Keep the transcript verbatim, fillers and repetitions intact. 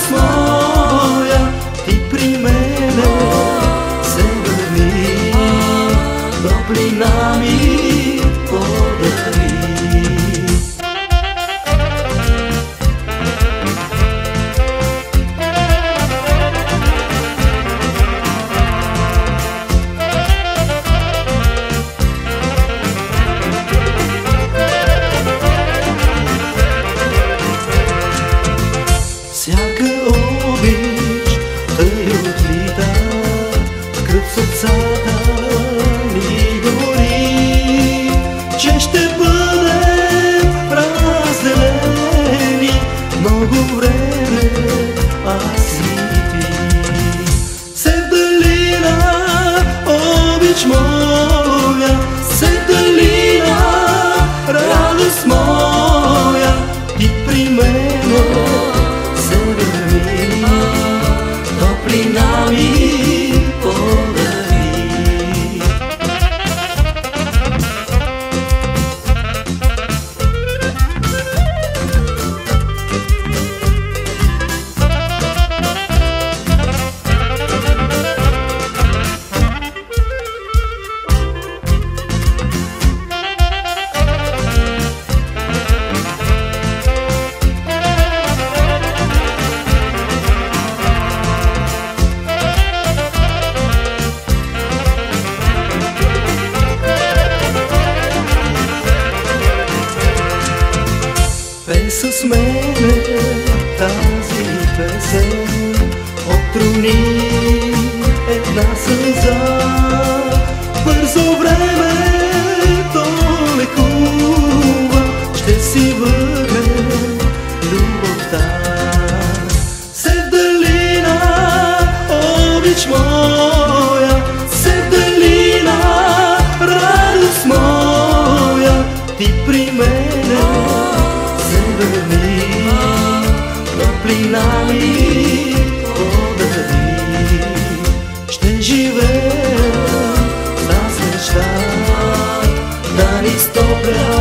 радост моя, ти при мене се върни, топлина ми подари. Всяка обич тъй отлита, кръв в сърцата ни гори, че ще бъдем разделени много време, аз и ти. Севдалина, обич моя, Севдалина, радост моя, ти при мене се върни, топлина ми подари. Пей с мене тази песен, отруни една сълза. Бързо времето лекува, ще си върнем любовта. Севдалина, обич моя, Севдалина, радост моя, ти при мене се върни, топлина ми подари. Ще живея с мечта да ни стопля